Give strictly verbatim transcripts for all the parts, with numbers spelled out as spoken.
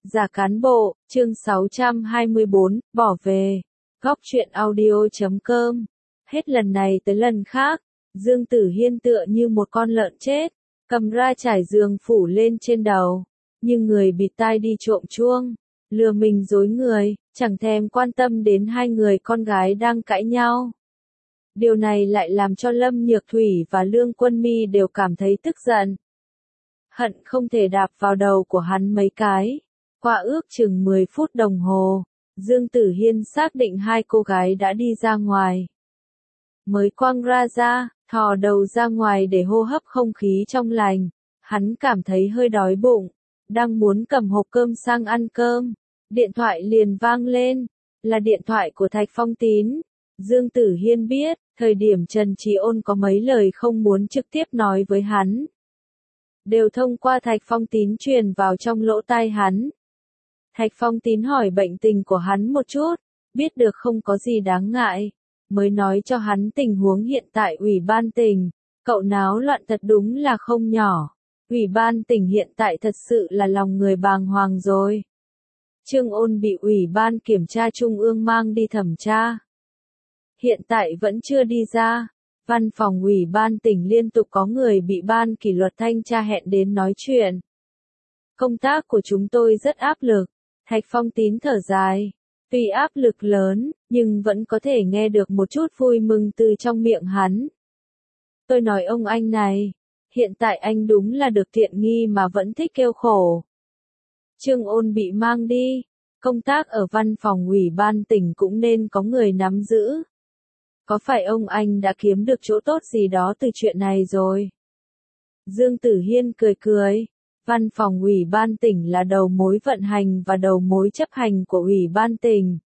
Giả cán bộ, chương sáu trăm hai mươi bốn, bỏ về. Góc truyện audio chấm com. Hết lần này tới lần khác, Dương Tử Hiên tựa như một con lợn chết, cầm ra trải giường phủ lên trên đầu, như người bịt tai đi trộm chuông, lừa mình dối người, chẳng thèm quan tâm đến hai người con gái đang cãi nhau. Điều này lại làm cho Lâm Nhược Thủy và Lương Quân Mi đều cảm thấy tức giận. Hận không thể đạp vào đầu của hắn mấy cái. Qua ước chừng mười phút đồng hồ, Dương Tử Hiên xác định hai cô gái đã đi ra ngoài. Mới quăng ra ra, thò đầu ra ngoài để hô hấp không khí trong lành, hắn cảm thấy hơi đói bụng, đang muốn cầm hộp cơm sang ăn cơm. Điện thoại liền vang lên, là điện thoại của Thạch Phong Tín. Dương Tử Hiên biết, thời điểm Trần Trí Ôn có mấy lời không muốn trực tiếp nói với hắn, đều thông qua Thạch Phong Tín truyền vào trong lỗ tai hắn. Thạch Phong Tín hỏi bệnh tình của hắn một chút, biết được không có gì đáng ngại, mới nói cho hắn tình huống hiện tại ủy ban tỉnh, cậu náo loạn thật đúng là không nhỏ. Ủy ban tỉnh hiện tại thật sự là lòng người bàng hoàng rồi. Trương Ôn bị Ủy ban kiểm tra Trung ương mang đi thẩm tra. Hiện tại vẫn chưa đi ra. Văn phòng Ủy ban tỉnh liên tục có người bị ban kỷ luật thanh tra hẹn đến nói chuyện. Công tác của chúng tôi rất áp lực. Thạch Phong Tín thở dài. Tuy áp lực lớn, nhưng vẫn có thể nghe được một chút vui mừng từ trong miệng hắn. Tôi nói ông anh này, hiện tại anh đúng là được tiện nghi mà vẫn thích kêu khổ. Trương Ôn bị mang đi, công tác ở văn phòng Ủy ban tỉnh cũng nên có người nắm giữ. Có phải ông anh đã kiếm được chỗ tốt gì đó từ chuyện này rồi? Dương Tử Hiên cười cười. Văn phòng Ủy ban tỉnh là đầu mối vận hành và đầu mối chấp hành của Ủy ban tỉnh.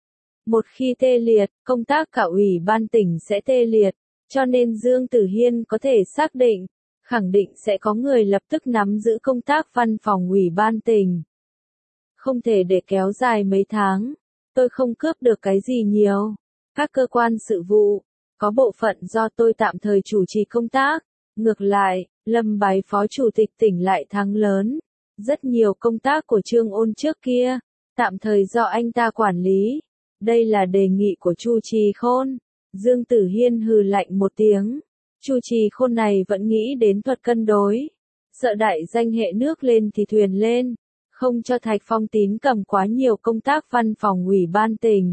Một khi tê liệt, công tác cả Ủy ban tỉnh sẽ tê liệt, cho nên Dương Tử Hiên có thể xác định, khẳng định sẽ có người lập tức nắm giữ công tác văn phòng Ủy ban tỉnh. Không thể để kéo dài mấy tháng, tôi không cướp được cái gì nhiều. Các cơ quan sự vụ, có bộ phận do tôi tạm thời chủ trì công tác. Ngược lại, Lâm Bái phó chủ tịch tỉnh lại thắng lớn. Rất nhiều công tác của Trương Ôn trước kia, tạm thời do anh ta quản lý. Đây là đề nghị của Chu Trì Khôn. Dương Tử Hiên hừ lạnh một tiếng. Chu Trì Khôn này vẫn nghĩ đến thuật cân đối. Sợ đại danh hệ nước lên thì thuyền lên. Không cho Thạch Phong Tín cầm quá nhiều công tác văn phòng Ủy ban tỉnh.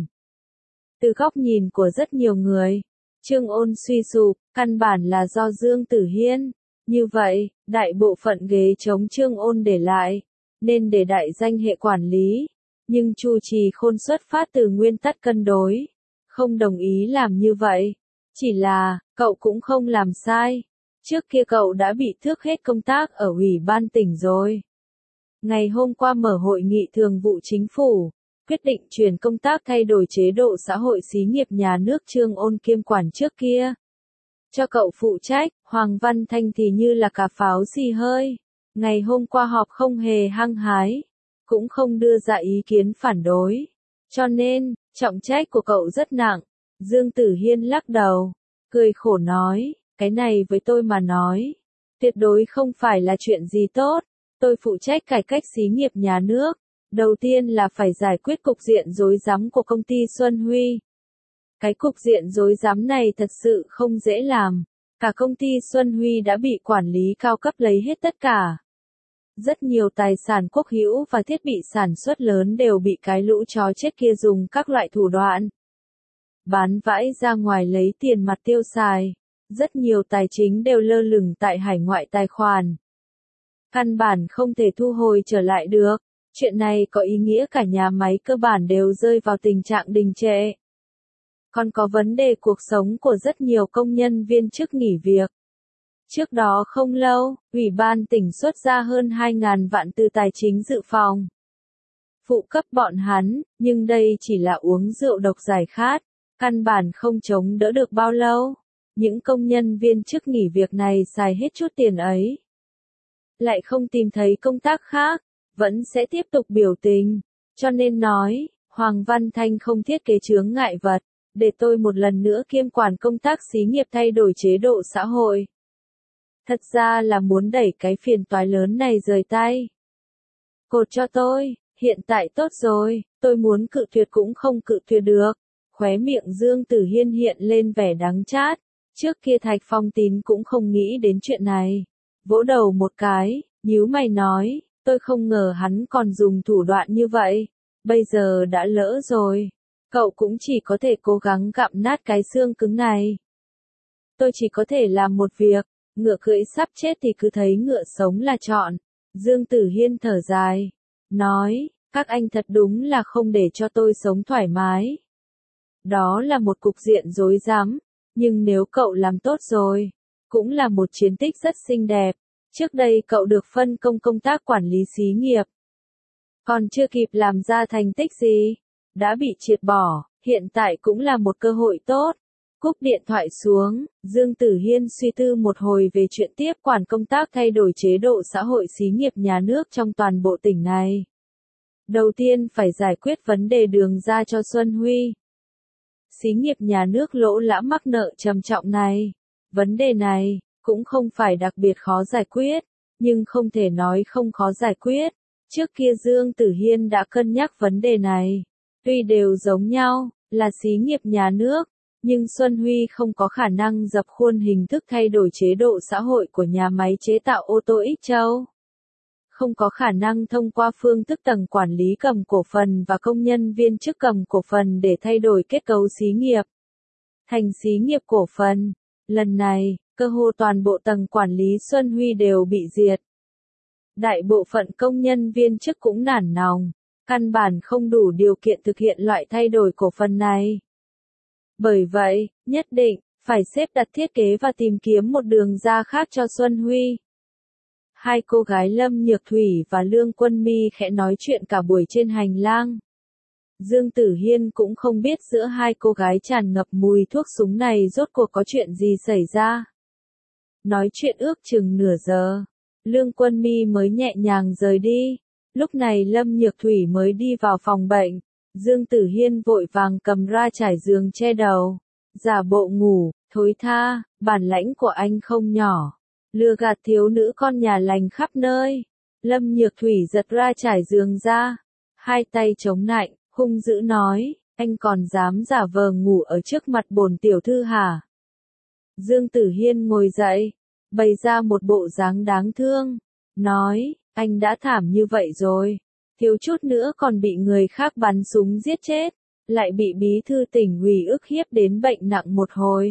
Từ góc nhìn của rất nhiều người, Trương Ôn suy sụp, căn bản là do Dương Tử Hiên. Như vậy, đại bộ phận ghế chống Trương Ôn để lại, nên để đại danh hệ quản lý. Nhưng Chu Trì Khôn xuất phát từ nguyên tắc cân đối, không đồng ý làm như vậy. Chỉ là, cậu cũng không làm sai. Trước kia cậu đã bị tước hết công tác ở Ủy ban tỉnh rồi. Ngày hôm qua mở hội nghị thường vụ chính phủ, quyết định chuyển công tác thay đổi chế độ xã hội xí nghiệp nhà nước Trương Ôn kiêm quản trước kia. Cho cậu phụ trách, Hoàng Văn Thanh thì như là cà pháo xì hơi. Ngày hôm qua họp không hề hăng hái, cũng không đưa ra ý kiến phản đối. Cho nên, trọng trách của cậu rất nặng. Dương Tử Hiên lắc đầu, cười khổ nói, cái này với tôi mà nói, tuyệt đối không phải là chuyện gì tốt. Tôi phụ trách cải cách xí nghiệp nhà nước. Đầu tiên là phải giải quyết cục diện rối rắm của công ty Xuân Huy. Cái cục diện rối rắm này thật sự không dễ làm. Cả công ty Xuân Huy đã bị quản lý cao cấp lấy hết tất cả. Rất nhiều tài sản quốc hữu và thiết bị sản xuất lớn đều bị cái lũ chó chết kia dùng các loại thủ đoạn bán vãi ra ngoài lấy tiền mặt tiêu xài. Rất nhiều tài chính đều lơ lửng tại hải ngoại tài khoản. Căn bản không thể thu hồi trở lại được. Chuyện này có ý nghĩa cả nhà máy cơ bản đều rơi vào tình trạng đình trệ. Còn có vấn đề cuộc sống của rất nhiều công nhân viên chức nghỉ việc. Trước đó không lâu, Ủy ban tỉnh xuất ra hơn hai nghìn vạn từ tài chính dự phòng. Phụ cấp bọn hắn, nhưng đây chỉ là uống rượu độc giải khát, căn bản không chống đỡ được bao lâu. Những công nhân viên chức nghỉ việc này xài hết chút tiền ấy. Lại không tìm thấy công tác khác, vẫn sẽ tiếp tục biểu tình. Cho nên nói, Hoàng Văn Thanh không thiết kế chướng ngại vật, để tôi một lần nữa kiêm quản công tác xí nghiệp thay đổi chế độ xã hội. Thật ra là muốn đẩy cái phiền toái lớn này rời tay. Cột cho tôi, Hiện tại tốt rồi, tôi muốn cự tuyệt cũng không cự tuyệt được. Khóe miệng Dương Tử Hiên hiện lên vẻ đắng chát. Trước kia Thạch Phong Tín cũng không nghĩ đến chuyện này. Vỗ đầu một cái, nhíu mày nói, tôi không ngờ hắn còn dùng thủ đoạn như vậy. Bây giờ đã lỡ rồi. Cậu cũng chỉ có thể cố gắng gặm nát cái xương cứng này. Tôi chỉ có thể làm một việc, ngựa cưỡi sắp chết thì cứ thấy ngựa sống là chọn. Dương Tử Hiên thở dài, nói, các anh thật đúng là không để cho tôi sống thoải mái. Đó là một cục diện rối rắm, nhưng nếu cậu làm tốt rồi, cũng là một chiến tích rất xinh đẹp. Trước đây cậu được phân công công tác quản lý xí nghiệp. Còn chưa kịp làm ra thành tích gì, đã bị triệt bỏ, hiện tại cũng là một cơ hội tốt. Cúp điện thoại xuống, Dương Tử Hiên suy tư một hồi về chuyện tiếp quản công tác thay đổi chế độ xã hội xí nghiệp nhà nước trong toàn bộ tỉnh này. Đầu tiên phải giải quyết vấn đề đường ra cho Xuân Huy. Xí nghiệp nhà nước lỗ lã mắc nợ trầm trọng này. Vấn đề này, cũng không phải đặc biệt khó giải quyết, nhưng không thể nói không khó giải quyết. Trước kia Dương Tử Hiên đã cân nhắc vấn đề này. Tuy đều giống nhau, là xí nghiệp nhà nước, nhưng Xuân Huy không có khả năng dập khuôn hình thức thay đổi chế độ xã hội của nhà máy chế tạo ô tô Ích Châu. Không có khả năng thông qua phương thức tầng quản lý cầm cổ phần và công nhân viên chức cầm cổ phần để thay đổi kết cấu xí nghiệp thành xí nghiệp cổ phần. Lần này, cơ hồ toàn bộ tầng quản lý Xuân Huy đều bị diệt. Đại bộ phận công nhân viên chức cũng nản lòng, căn bản không đủ điều kiện thực hiện loại thay đổi cổ phần này. Bởi vậy, nhất định, phải xếp đặt thiết kế và tìm kiếm một đường ra khác cho Xuân Huy. Hai cô gái Lâm Nhược Thủy và Lương Quân Mi khẽ nói chuyện cả buổi trên hành lang. Dương Tử Hiên cũng không biết giữa hai cô gái tràn ngập mùi thuốc súng này rốt cuộc có chuyện gì xảy ra. Nói chuyện ước chừng nửa giờ, Lương Quân Mi mới nhẹ nhàng rời đi. Lúc này Lâm Nhược Thủy mới đi vào phòng bệnh. Dương Tử Hiên vội vàng cầm ra trải giường che đầu, giả bộ ngủ, thối tha, bản lãnh của anh không nhỏ, lừa gạt thiếu nữ con nhà lành khắp nơi. Lâm Nhược Thủy giật ra trải giường ra, hai tay chống nạnh, hung dữ nói, anh còn dám giả vờ ngủ ở trước mặt bổn tiểu thư hả? Dương Tử Hiên ngồi dậy, bày ra một bộ dáng đáng thương, nói, anh đã thảm như vậy rồi. Thiếu chút nữa còn bị người khác bắn súng giết chết, lại bị bí thư tỉnh ủy ức hiếp đến bệnh nặng một hồi.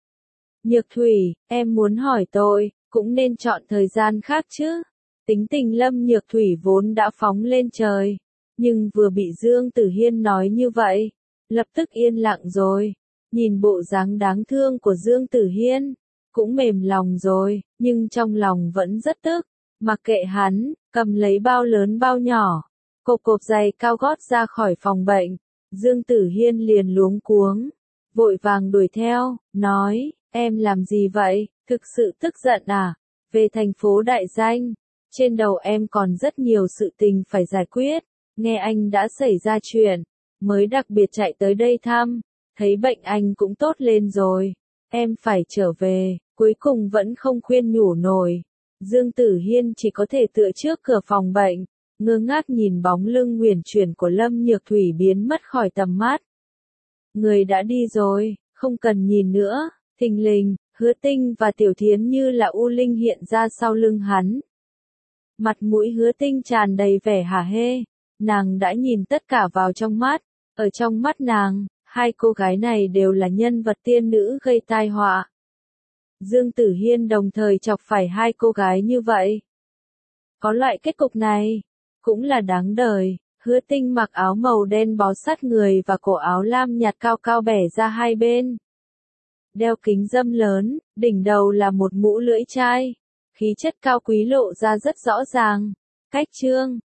Nhược Thủy, em muốn hỏi tôi, cũng nên chọn thời gian khác chứ. Tính tình Lâm Nhược Thủy vốn đã phóng lên trời, nhưng vừa bị Dương Tử Hiên nói như vậy, lập tức yên lặng rồi. Nhìn bộ dáng đáng thương của Dương Tử Hiên, cũng mềm lòng rồi, nhưng trong lòng vẫn rất tức. Mặc kệ hắn, cầm lấy bao lớn bao nhỏ, cộp cộp giày cao gót ra khỏi phòng bệnh. Dương Tử Hiên liền luống cuống, vội vàng đuổi theo, nói, em làm gì vậy, thực sự tức giận à, về thành phố đại danh, trên đầu em còn rất nhiều sự tình phải giải quyết, nghe anh đã xảy ra chuyện, mới đặc biệt chạy tới đây thăm, thấy bệnh anh cũng tốt lên rồi, em phải trở về, cuối cùng vẫn không khuyên nhủ nổi. Dương Tử Hiên chỉ có thể tựa trước cửa phòng bệnh, ngơ ngác nhìn bóng lưng uyển chuyển của Lâm Nhược Thủy biến mất khỏi tầm mắt. Người đã đi rồi, không cần nhìn nữa. Thình lình, Hứa Tinh và Tiểu Thiến như là u linh hiện ra sau lưng hắn. Mặt mũi Hứa Tinh tràn đầy vẻ hả hê, nàng đã nhìn tất cả vào trong mắt, ở trong mắt nàng, hai cô gái này đều là nhân vật tiên nữ gây tai họa. Dương Tử Hiên đồng thời chọc phải hai cô gái như vậy. Có loại kết cục này, cũng là đáng đời. Hứa Tinh mặc áo màu đen bó sát người và cổ áo lam nhạt cao cao bẻ ra hai bên. Đeo kính râm lớn, đỉnh đầu là một mũ lưỡi chai. Khí chất cao quý lộ ra rất rõ ràng. Cách trương,